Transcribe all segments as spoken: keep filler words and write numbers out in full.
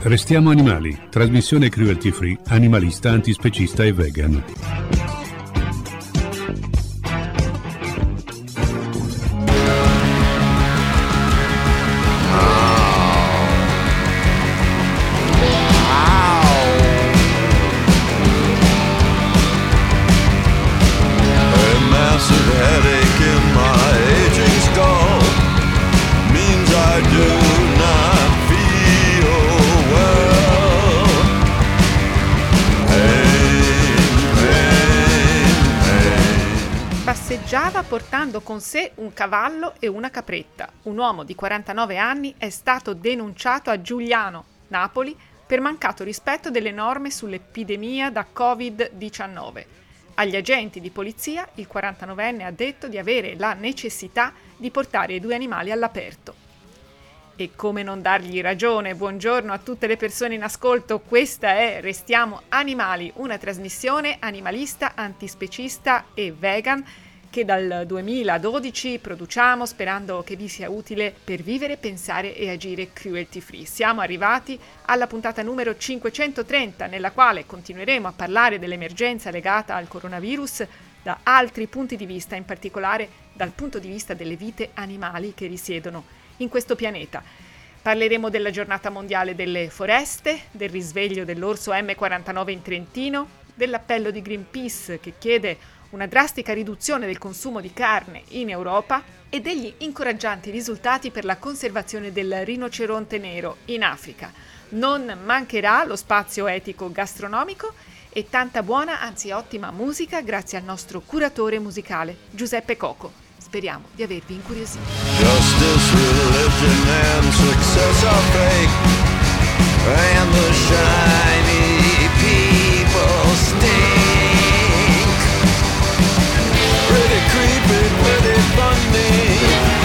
Restiamo animali, trasmissione cruelty free, animalista, antispecista e vegan. Passeggiava portando con sé un cavallo e una capretta. Un uomo di quarantanove anni è stato denunciato a Giugliano, Napoli, per mancato rispetto delle norme sull'epidemia da covid diciannove. Agli agenti di polizia il quarantanovenne ha detto di avere la necessità di portare i due animali all'aperto. E come non dargli ragione? Buongiorno a tutte le persone in ascolto, questa è Restiamo Animali, una trasmissione animalista, antispecista e vegan che dal duemiladodici produciamo sperando che vi sia utile per vivere, pensare e agire cruelty free. Siamo arrivati alla puntata numero cinquecentotrenta, nella quale continueremo a parlare dell'emergenza legata al coronavirus da altri punti di vista, in particolare dal punto di vista delle vite animali che risiedono in questo pianeta. Parleremo della giornata mondiale delle foreste, del risveglio dell'orso emme quarantanove in Trentino, dell'appello di Greenpeace che chiede una drastica riduzione del consumo di carne in Europa e degli incoraggianti risultati per la conservazione del rinoceronte nero in Africa. Non mancherà lo spazio etico gastronomico e tanta buona, anzi ottima musica grazie al nostro curatore musicale Giuseppe Coco. Speriamo di avervi incuriosito. Justice, religion and success are fake, and the shiny people stink. Pretty creepy, pretty funny.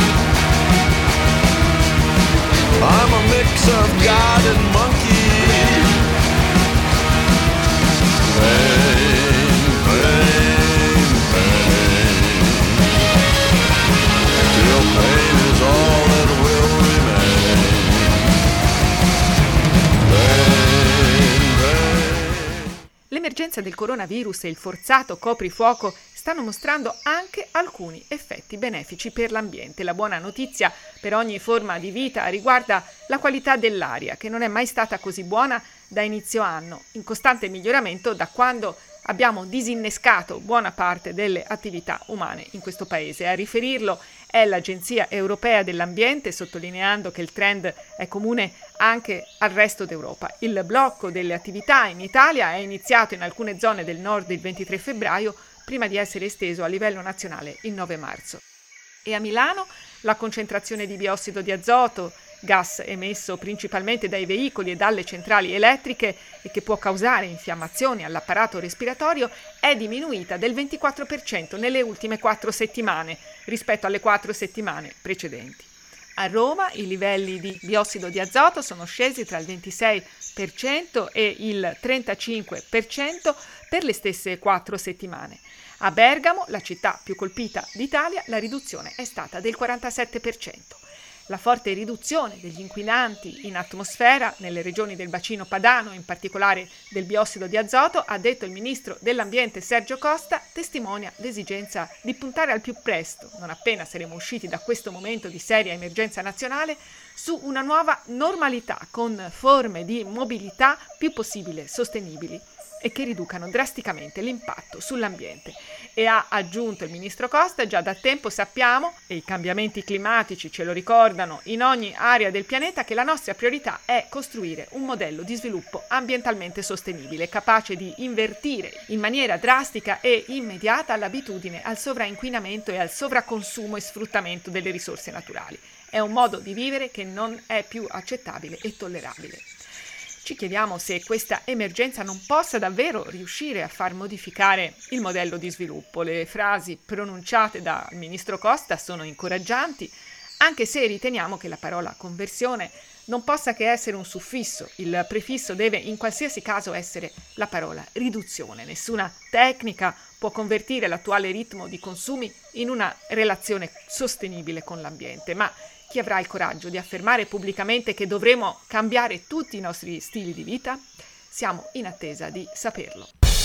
I'm a mix of God and monkey. Pain, pain, pain. Till pain is all that will remain. Pain, pain. L'emergenza del coronavirus e il forzato coprifuoco stanno mostrando anche alcuni effetti benefici per l'ambiente. La buona notizia per ogni forma di vita riguarda la qualità dell'aria, che non è mai stata così buona da inizio anno, in costante miglioramento da quando abbiamo disinnescato buona parte delle attività umane in questo paese. A riferirlo è l'Agenzia Europea dell'Ambiente, sottolineando che il trend è comune anche al resto d'Europa. Il blocco delle attività in Italia è iniziato in alcune zone del nord il ventitré febbraio, prima di essere esteso a livello nazionale il nove marzo. E a Milano la concentrazione di biossido di azoto, gas emesso principalmente dai veicoli e dalle centrali elettriche e che può causare infiammazioni all'apparato respiratorio, è diminuita del ventiquattro per cento nelle ultime quattro settimane rispetto alle quattro settimane precedenti. A Roma i livelli di biossido di azoto sono scesi tra il ventisei per cento e il trentacinque per cento per le stesse quattro settimane. A Bergamo, la città più colpita d'Italia, la riduzione è stata del quarantasette per cento. La forte riduzione degli inquinanti in atmosfera nelle regioni del bacino padano, in particolare del biossido di azoto, ha detto il ministro dell'Ambiente Sergio Costa, testimonia l'esigenza di puntare al più presto, non appena saremo usciti da questo momento di seria emergenza nazionale, su una nuova normalità con forme di mobilità più possibile sostenibili e che riducano drasticamente l'impatto sull'ambiente. E ha aggiunto il ministro Costa, già da tempo sappiamo, e i cambiamenti climatici ce lo ricordano in ogni area del pianeta, che la nostra priorità è costruire un modello di sviluppo ambientalmente sostenibile, capace di invertire in maniera drastica e immediata l'abitudine al sovrainquinamento e al sovraconsumo e sfruttamento delle risorse naturali. È un modo di vivere che non è più accettabile e tollerabile. Ci chiediamo se questa emergenza non possa davvero riuscire a far modificare il modello di sviluppo. Le frasi pronunciate dal ministro Costa sono incoraggianti, anche se riteniamo che la parola conversione non possa che essere un suffisso. Il prefisso deve in qualsiasi caso essere la parola riduzione. Nessuna tecnica può convertire l'attuale ritmo di consumi in una relazione sostenibile con l'ambiente, ma Chi avrà il coraggio di affermare pubblicamente che dovremo cambiare tutti i nostri stili di vita? Siamo in attesa di saperlo.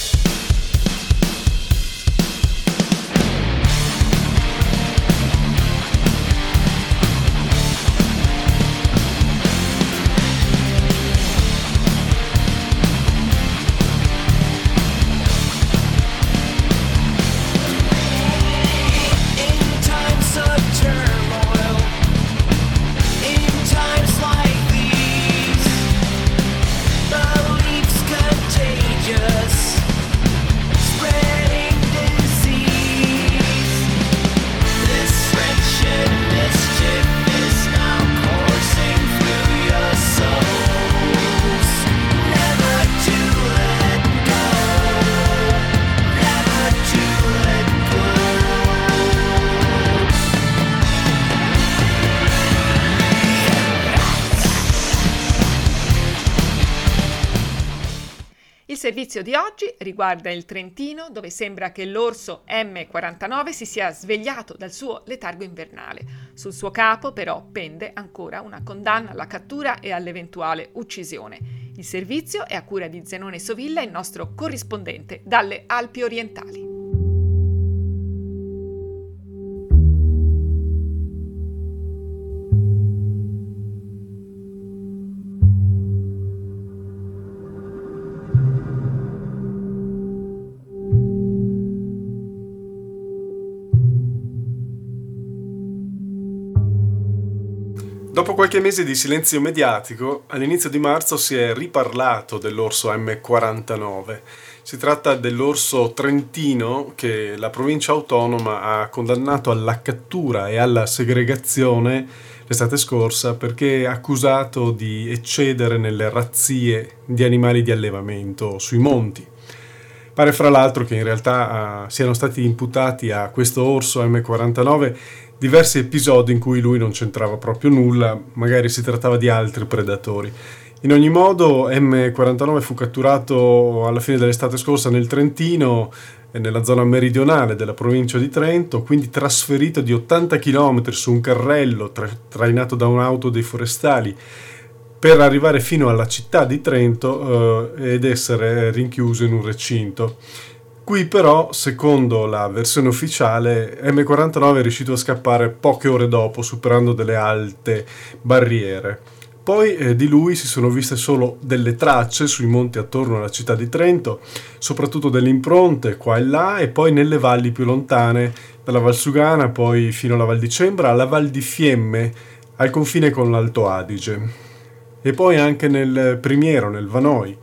Il servizio di oggi riguarda il Trentino, dove sembra che l'orso emme quarantanove si sia svegliato dal suo letargo invernale. Sul suo capo, però, pende ancora una condanna alla cattura e all'eventuale uccisione. Il servizio è a cura di Zenone Sovilla, il nostro corrispondente dalle Alpi orientali. Dopo qualche mese di silenzio mediatico, all'inizio di marzo si è riparlato dell'orso emme quarantanove. Si tratta dell'orso trentino che la provincia autonoma ha condannato alla cattura e alla segregazione l'estate scorsa perché è accusato di eccedere nelle razzie di animali di allevamento sui monti. Pare fra l'altro che in realtà uh, siano stati imputati a questo orso emme quarantanove diversi episodi in cui lui non c'entrava proprio nulla, magari si trattava di altri predatori. In ogni modo, emme quarantanove fu catturato alla fine dell'estate scorsa nel Trentino, nella zona meridionale della provincia di Trento, quindi trasferito di ottanta chilometri su un carrello tra- trainato da un'auto dei forestali per arrivare fino alla città di Trento eh, ed essere rinchiuso in un recinto. Qui però, secondo la versione ufficiale, emme quarantanove è riuscito a scappare poche ore dopo, superando delle alte barriere. Poi eh, di lui si sono viste solo delle tracce sui monti attorno alla città di Trento, soprattutto delle impronte qua e là, e poi nelle valli più lontane, dalla Val Sugana, poi fino alla Val di Cembra, alla Val di Fiemme, al confine con l'Alto Adige, e poi anche nel Primiero, nel Vanoi.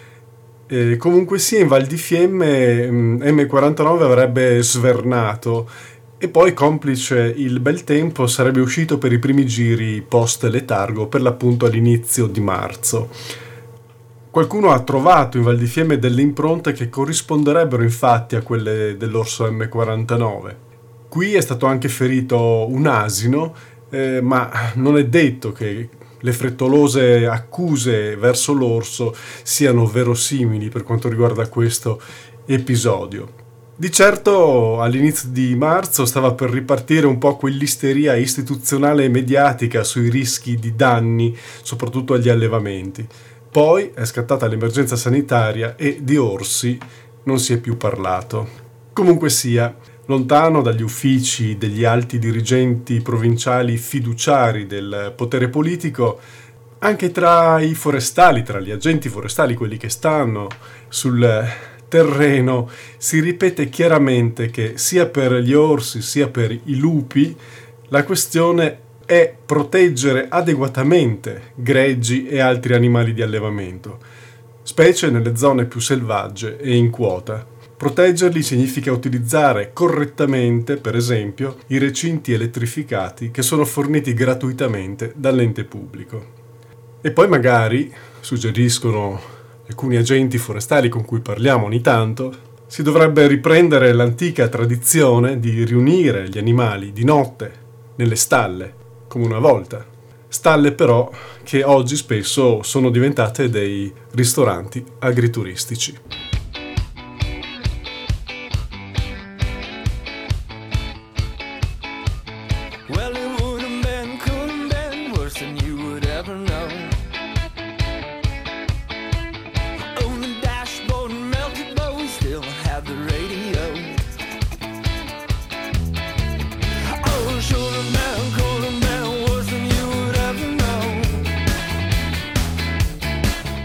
E comunque sia, in Val di Fiemme emme quarantanove avrebbe svernato e poi, complice il bel tempo, sarebbe uscito per i primi giri post letargo, per l'appunto all'inizio di marzo. Qualcuno ha trovato in Val di Fiemme delle impronte che corrisponderebbero infatti a quelle dell'orso emme quarantanove. Qui è stato anche ferito un asino, eh, ma non è detto che le frettolose accuse verso l'orso siano verosimili per quanto riguarda questo episodio. Di certo all'inizio di marzo stava per ripartire un po' quell'isteria istituzionale e mediatica sui rischi di danni, soprattutto agli allevamenti. Poi è scattata l'emergenza sanitaria e di orsi non si è più parlato. Comunque sia, lontano dagli uffici degli alti dirigenti provinciali fiduciari del potere politico, anche tra i forestali, tra gli agenti forestali, quelli che stanno sul terreno, si ripete chiaramente che sia per gli orsi sia per i lupi la questione è proteggere adeguatamente greggi e altri animali di allevamento, specie nelle zone più selvagge e in quota. Proteggerli significa utilizzare correttamente, per esempio, i recinti elettrificati che sono forniti gratuitamente dall'ente pubblico. E poi magari, suggeriscono alcuni agenti forestali con cui parliamo ogni tanto, si dovrebbe riprendere l'antica tradizione di riunire gli animali di notte nelle stalle, come una volta. Stalle però che oggi spesso sono diventate dei ristoranti agrituristici. Well, it would have been cool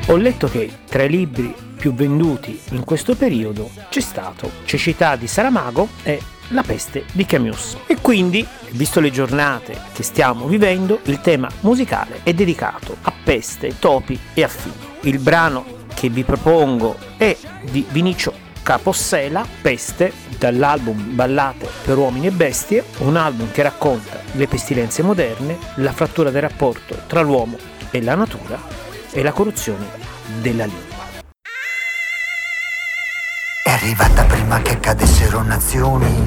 ho letto che tra i libri più venduti in questo periodo c'è stato Cecità di Saramago e La peste di Camus. E quindi, visto le giornate che stiamo vivendo, il tema musicale è dedicato a peste, topi e affini. Il brano che vi propongo è di Vinicio Capossela, Peste, dall'album Ballate per uomini e bestie, un album che racconta le pestilenze moderne, la frattura del rapporto tra l'uomo e la natura e la corruzione della lingua. È arrivata prima che cadessero nazioni,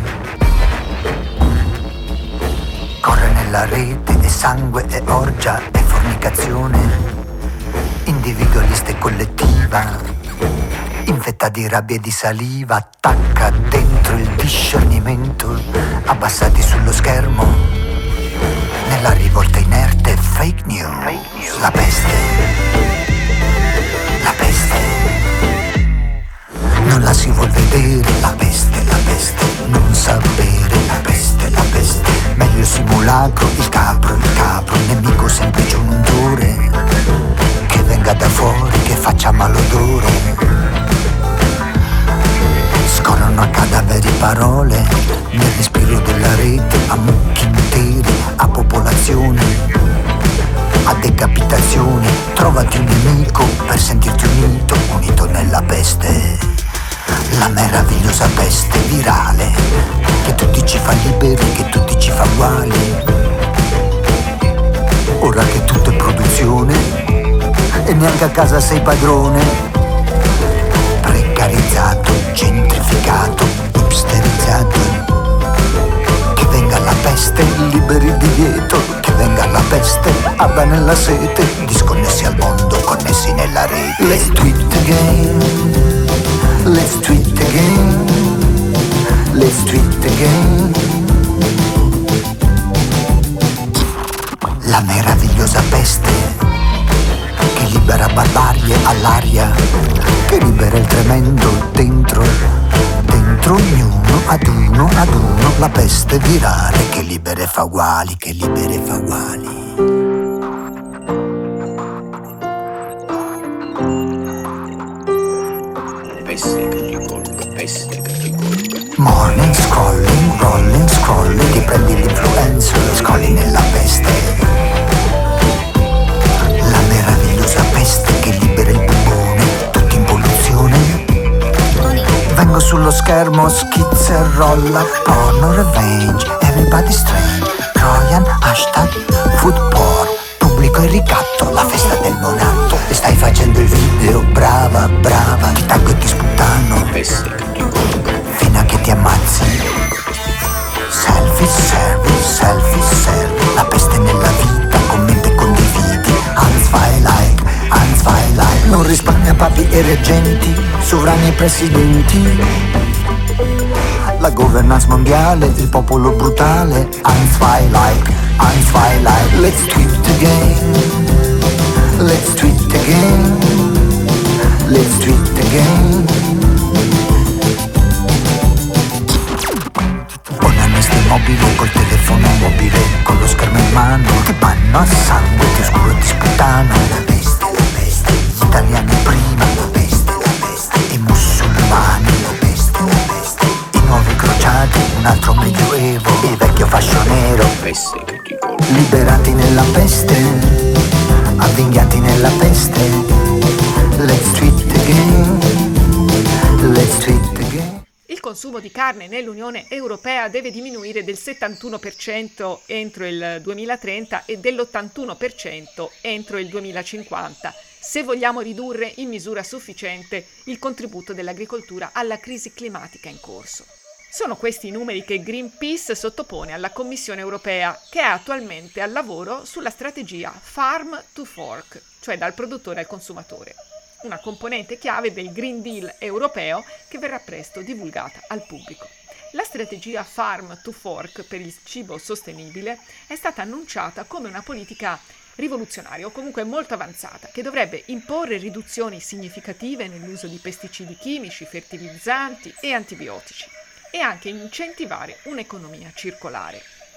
corre nella rete e sangue e orgia e fornicazione, individualista e collettiva, infetta di rabbia e di saliva, attacca dentro il discernimento, abbassati sullo schermo, nella rivolta inerte fake news, fake news. La peste, la peste. Non la si vuol vedere, la peste, la peste, non sapere, la peste, la peste. Meglio il simulacro, il capro, il capro, il nemico semplice un untore, che venga da fuori, che faccia malodore. Scorrono a cadaveri parole, nel respiro della rete, a mucchi interi, a popolazioni, a decapitazioni. Trovati un nemico per sentirti unito, unito nella peste. La meravigliosa peste virale, che tutti ci fa liberi, che tutti ci fa uguali. Ora che tutto è produzione e neanche a casa sei padrone, precarizzato, gentrificato, hipsterizzato. Che venga la peste, liberi il divieto, che venga la peste, abba nella sete, disconnessi al mondo, connessi nella rete. Let's do it again. Let's do it again, let's do it again. La meravigliosa peste, che libera barbarie all'aria, che libera il tremendo dentro, dentro ognuno, ad uno, ad uno. La peste virale, che libera e fa uguali, che libera e fa uguali. Morning scrolling, rolling, scrolling, ti prendi l'influenza e scrolli nella peste. La meravigliosa peste che libera il bubone, tutti in polluzione. Vengo sullo schermo, schizza e rolla, porno, revenge, everybody strange, Trojan, hashtag, food porn, pubblico e ricatto, la festa del monatto. E stai facendo il video, brava, brava, ti taggo e ti sputtano, fino a che ti ammazzi. Selfie, servi, selfie, servi, la peste nella vita, commenta e condividi, Hans zwei like, Hans zwei like. Non risparmia papi e reggenti, sovrani e presidenti, la governance mondiale, il popolo brutale, Hans zwei like, Hans zwei like. Let's do it again, let's do it again, let's do it again. Mobile, col telefono mobile, con lo schermo in mano, ti panno a sangue, ti oscuro e ti sputano. La peste, la peste, gli italiani prima, la peste, la peste, i musulmani, la peste, la peste, i nuovi crociati, un altro medioevo, il vecchio fascio nero, liberati nella peste, avvinghiati nella peste. Let's do it again, let's do it again. Il consumo di carne nell'Unione Europea deve diminuire del settantuno per cento entro il duemilatrenta e dell'ottantuno per cento entro il duemilacinquanta, se vogliamo ridurre in misura sufficiente il contributo dell'agricoltura alla crisi climatica in corso. Sono questi i numeri che Greenpeace sottopone alla Commissione Europea, che è attualmente al lavoro sulla strategia Farm to Fork, cioè dal produttore al consumatore. Una componente chiave del Green Deal europeo che verrà presto divulgata al pubblico. La strategia Farm to Fork per il cibo sostenibile è stata annunciata come una politica rivoluzionaria o comunque molto avanzata che dovrebbe imporre riduzioni significative nell'uso di pesticidi chimici, fertilizzanti e antibiotici e anche incentivare un'economia circolare.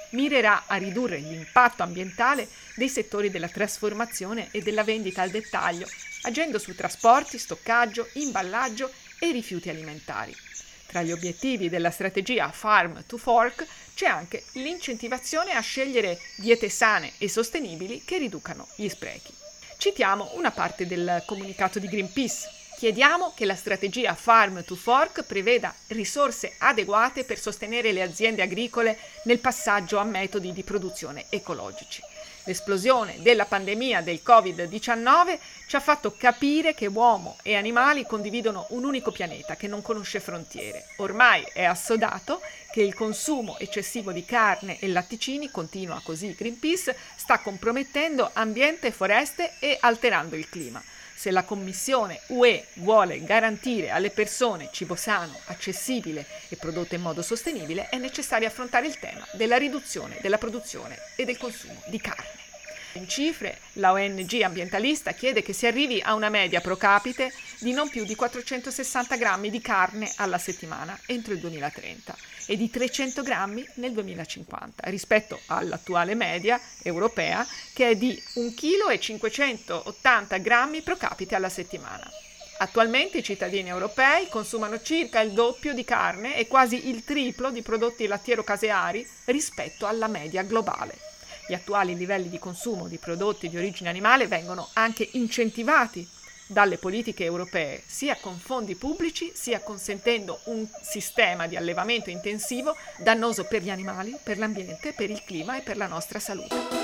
mirerà a ridurre l'impatto ambientale dei settori della trasformazione e della vendita al dettaglio, agendo su trasporti, stoccaggio, imballaggio e rifiuti alimentari. Tra gli obiettivi della strategia Farm to Fork c'è anche l'incentivazione a scegliere diete sane e sostenibili che riducano gli sprechi. Citiamo una parte del comunicato di Greenpeace. Chiediamo che la strategia Farm to Fork preveda risorse adeguate per sostenere le aziende agricole nel passaggio a metodi di produzione ecologici. L'esplosione della pandemia del covid diciannove ci ha fatto capire che uomo e animali condividono un unico pianeta che non conosce frontiere. Ormai è assodato che il consumo eccessivo di carne e latticini, continua così Greenpeace, sta compromettendo ambiente e foreste e alterando il clima. Se la Commissione U E vuole garantire alle persone cibo sano, accessibile e prodotto in modo sostenibile, è necessario affrontare il tema della riduzione della produzione e del consumo di carne. In cifre, la O N G ambientalista chiede che si arrivi a una media pro capite di non più di quattrocentosessanta grammi di carne alla settimana entro il duemilatrenta e di trecento grammi nel duemilacinquanta, rispetto all'attuale media europea che è di un chilo e cinquecentottanta grammi pro capite alla settimana. Attualmente i cittadini europei consumano circa il doppio di carne e quasi il triplo di prodotti lattiero-caseari rispetto alla media globale. Gli attuali livelli di consumo di prodotti di origine animale vengono anche incentivati dalle politiche europee, sia con fondi pubblici, sia consentendo un sistema di allevamento intensivo dannoso per gli animali, per l'ambiente, per il clima e per la nostra salute.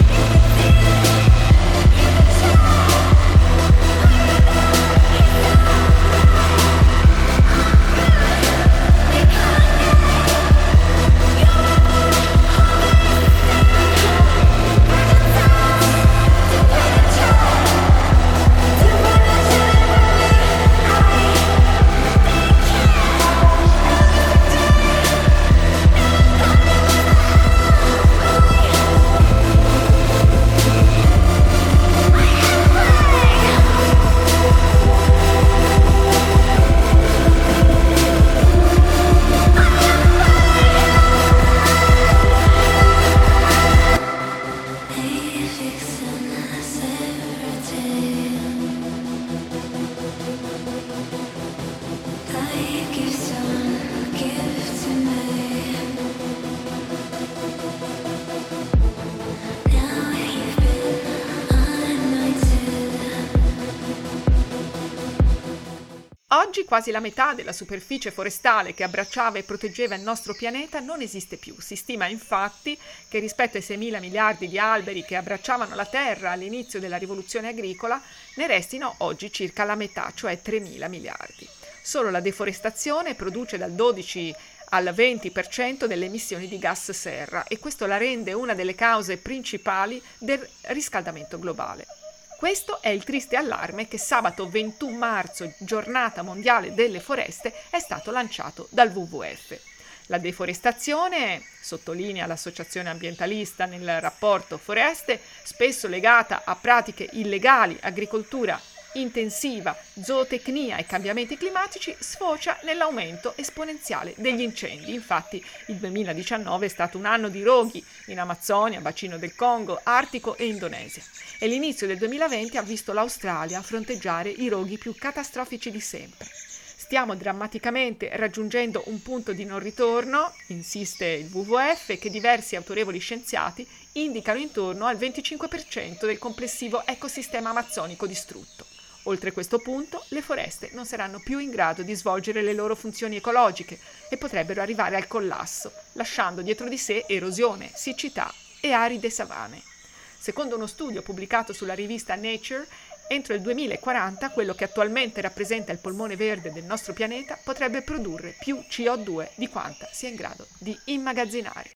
Oggi quasi la metà della superficie forestale che abbracciava e proteggeva il nostro pianeta non esiste più. Si stima infatti che rispetto ai seimila miliardi di alberi che abbracciavano la Terra all'inizio della rivoluzione agricola, ne restino oggi circa la metà, cioè tremila miliardi. Solo la deforestazione produce dal dodici al venti per cento delle emissioni di gas serra e questo la rende una delle cause principali del riscaldamento globale. Questo è il triste allarme che sabato ventuno marzo, giornata mondiale delle foreste, è stato lanciato dal W W F. La deforestazione, sottolinea l'associazione ambientalista nel rapporto Foreste, spesso legata a pratiche illegali, agricoltura intensiva, zootecnia e cambiamenti climatici, sfocia nell'aumento esponenziale degli incendi. Infatti il duemiladiciannove è stato un anno di roghi in Amazzonia, bacino del Congo, Artico e Indonesia e l'inizio del duemilaventi ha visto l'Australia fronteggiare i roghi più catastrofici di sempre. Stiamo drammaticamente raggiungendo un punto di non ritorno, insiste il W W F, che diversi autorevoli scienziati indicano intorno al venticinque per cento del complessivo ecosistema amazzonico distrutto. Oltre questo punto, le foreste non saranno più in grado di svolgere le loro funzioni ecologiche e potrebbero arrivare al collasso, lasciando dietro di sé erosione, siccità e aride savane. Secondo uno studio pubblicato sulla rivista Nature, entro il duemilaquaranta quello che attualmente rappresenta il polmone verde del nostro pianeta potrebbe produrre più C O due di quanta sia in grado di immagazzinare.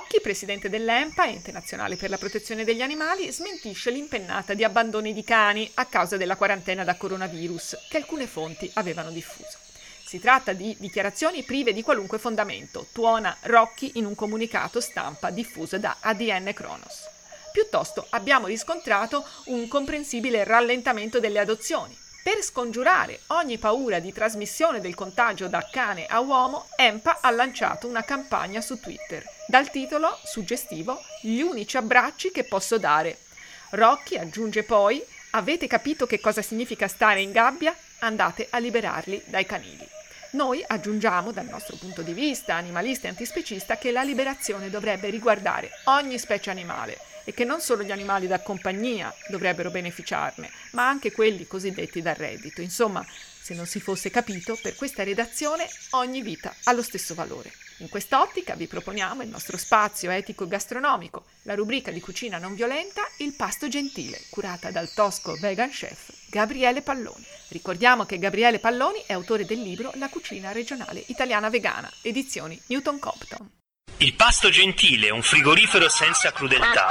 Rocchi, presidente dell'ENPA, Ente Nazionale per la Protezione degli Animali, smentisce l'impennata di abbandoni di cani a causa della quarantena da coronavirus che alcune fonti avevano diffuso. Si tratta di dichiarazioni prive di qualunque fondamento, tuona Rocchi in un comunicato stampa diffuso da A D N Cronos. Piuttosto abbiamo riscontrato un comprensibile rallentamento delle adozioni. Per scongiurare ogni paura di trasmissione del contagio da cane a uomo, ENPA ha lanciato una campagna su Twitter, dal titolo suggestivo «Gli unici abbracci che posso dare». Rocchi aggiunge poi «Avete capito che cosa significa stare in gabbia? Andate a liberarli dai canili». Noi aggiungiamo, dal nostro punto di vista animalista e antispecista, che la liberazione dovrebbe riguardare ogni specie animale e che non solo gli animali da compagnia dovrebbero beneficiarne, ma anche quelli cosiddetti da reddito. Insomma, se non si fosse capito, per questa redazione ogni vita ha lo stesso valore. In quest'ottica vi proponiamo il nostro spazio etico-gastronomico, la rubrica di cucina non violenta Il Pasto Gentile, curata dal tosco vegan chef Gabriele Palloni. Ricordiamo che Gabriele Palloni è autore del libro La cucina regionale italiana vegana, edizioni Newton Compton. Il Pasto Gentile, un frigorifero senza crudeltà.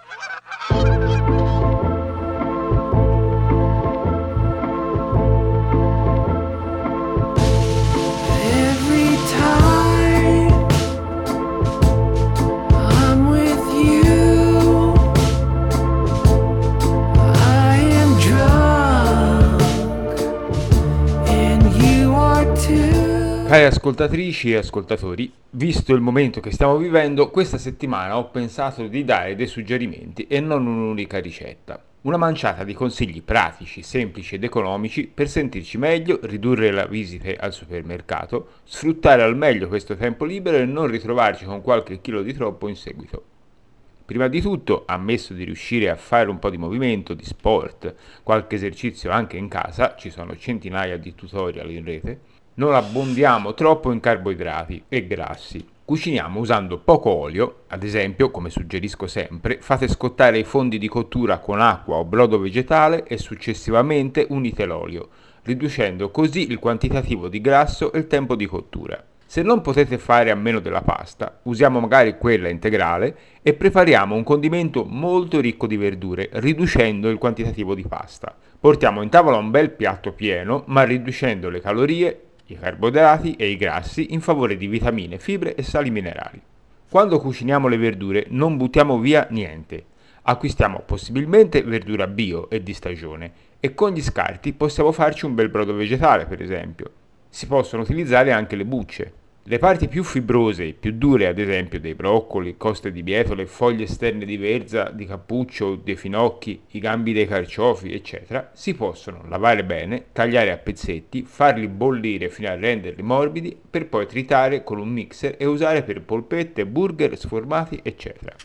Cari ascoltatrici e ascoltatori, visto il momento che stiamo vivendo, questa settimana ho pensato di dare dei suggerimenti e non un'unica ricetta. Una manciata di consigli pratici, semplici ed economici per sentirci meglio, ridurre le visite al supermercato, sfruttare al meglio questo tempo libero e non ritrovarci con qualche chilo di troppo in seguito. Prima di tutto, ammesso di riuscire a fare un po' di movimento, di sport, qualche esercizio anche in casa, ci sono centinaia di tutorial in rete, non abbondiamo troppo in carboidrati e grassi. Cuciniamo usando poco olio, ad esempio, come suggerisco sempre, fate scottare i fondi di cottura con acqua o brodo vegetale e successivamente unite l'olio, riducendo così il quantitativo di grasso e il tempo di cottura. Se non potete fare a meno della pasta, usiamo magari quella integrale e prepariamo un condimento molto ricco di verdure, riducendo il quantitativo di pasta. Portiamo in tavola un bel piatto pieno, ma riducendo le calorie, i carboidrati e i grassi in favore di vitamine, fibre e sali minerali. Quando cuciniamo le verdure non buttiamo via niente. Acquistiamo possibilmente verdura bio e di stagione e con gli scarti possiamo farci un bel brodo vegetale, per esempio. Si possono utilizzare anche le bucce. Le parti più fibrose e più dure, ad esempio dei broccoli, coste di bietole, foglie esterne di verza, di cappuccio, dei finocchi, i gambi dei carciofi, eccetera, si possono lavare bene, tagliare a pezzetti, farli bollire fino a renderli morbidi, per poi tritare con un mixer e usare per polpette, burger, sformati, eccetera.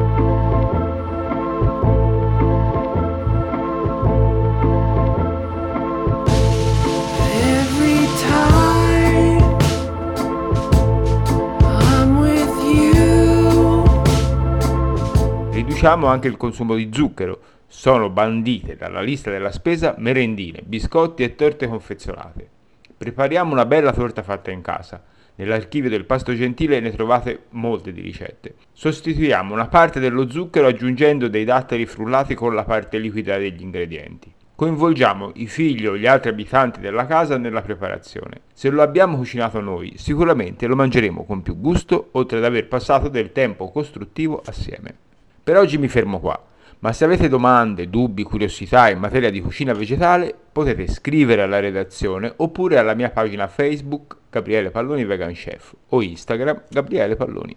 Riduciamo anche il consumo di zucchero, sono bandite dalla lista della spesa merendine, biscotti e torte confezionate. Prepariamo una bella torta fatta in casa, nell'archivio del Pasto Gentile ne trovate molte di ricette. Sostituiamo una parte dello zucchero aggiungendo dei datteri frullati con la parte liquida degli ingredienti. Coinvolgiamo i figli o gli altri abitanti della casa nella preparazione. Se lo abbiamo cucinato noi, sicuramente lo mangeremo con più gusto, oltre ad aver passato del tempo costruttivo assieme. Per oggi mi fermo qua, ma se avete domande, dubbi, curiosità in materia di cucina vegetale, potete scrivere alla redazione oppure alla mia pagina Facebook Gabriele Palloni Vegan Chef o Instagram Gabriele Palloni.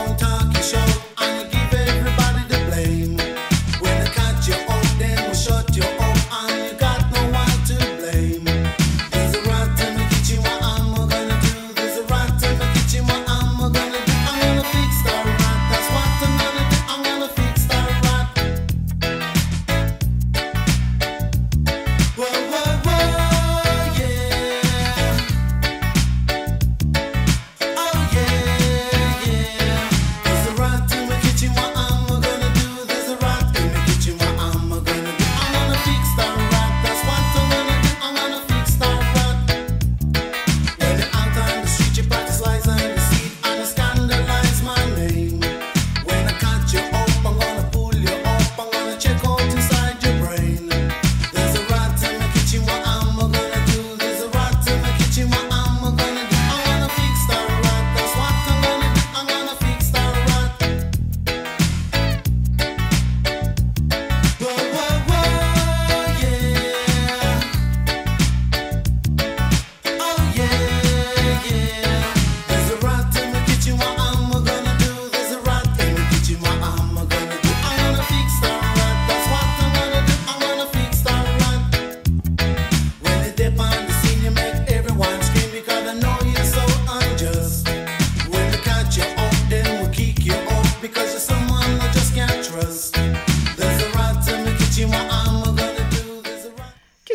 Shut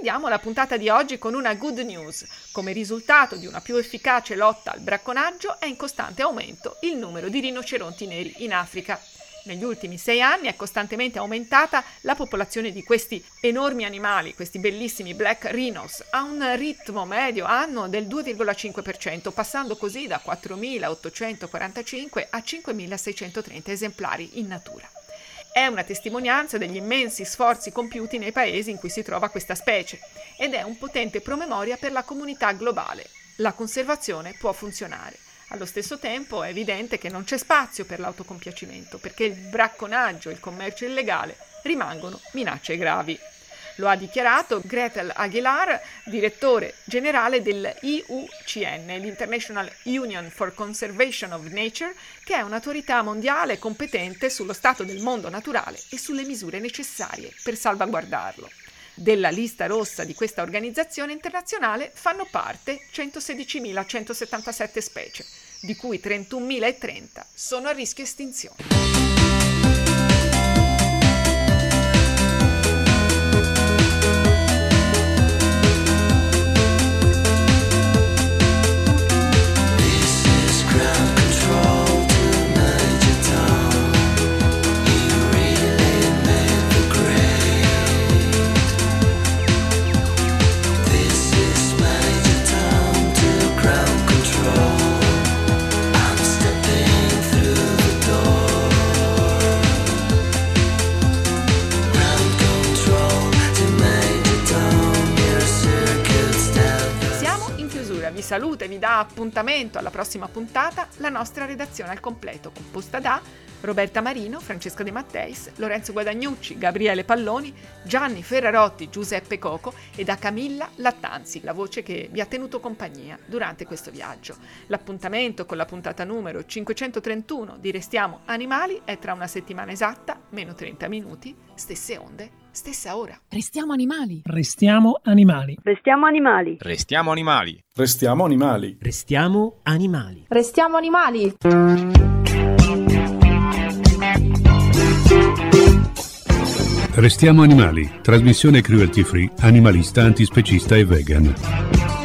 chiudiamo la puntata di oggi con una good news. Come risultato di una più efficace lotta al bracconaggio è in costante aumento il numero di rinoceronti neri in Africa. Negli ultimi sei anni è costantemente aumentata la popolazione di questi enormi animali, questi bellissimi black rhinos, a un ritmo medio annuo del due virgola cinque per cento, passando così da quattromilaottocentoquarantacinque a cinquemilaseicentotrenta esemplari in natura. È una testimonianza degli immensi sforzi compiuti nei paesi in cui si trova questa specie ed è un potente promemoria per la comunità globale. La conservazione può funzionare. Allo stesso tempo è evidente che non c'è spazio per l'autocompiacimento, perché il bracconaggio e il commercio illegale rimangono minacce gravi. Lo ha dichiarato Gretel Aguilar, direttore generale del I U C N, l'International Union for Conservation of Nature, che è un'autorità mondiale competente sullo stato del mondo naturale e sulle misure necessarie per salvaguardarlo. Della lista rossa di questa organizzazione internazionale fanno parte centosedicimilacentosettantasette specie, di cui trentunomilatrenta sono a rischio estinzione. Vi saluta e vi dà appuntamento alla prossima puntata la nostra redazione al completo, composta da Roberta Marino, Francesca De Matteis, Lorenzo Guadagnucci, Gabriele Palloni, Gianni Ferrarotti, Giuseppe Coco e da Camilla Lattanzi, la voce che vi ha tenuto compagnia durante questo viaggio. L'appuntamento con la puntata numero cinquecentotrentuno di Restiamo Animali è tra una settimana esatta, meno trenta minuti, stesse onde, stessa ora. Restiamo animali. Restiamo animali. Restiamo animali. Restiamo animali. Restiamo animali. Restiamo animali. Restiamo animali. Restiamo animali, trasmissione cruelty free, animalista, antispecista e vegan.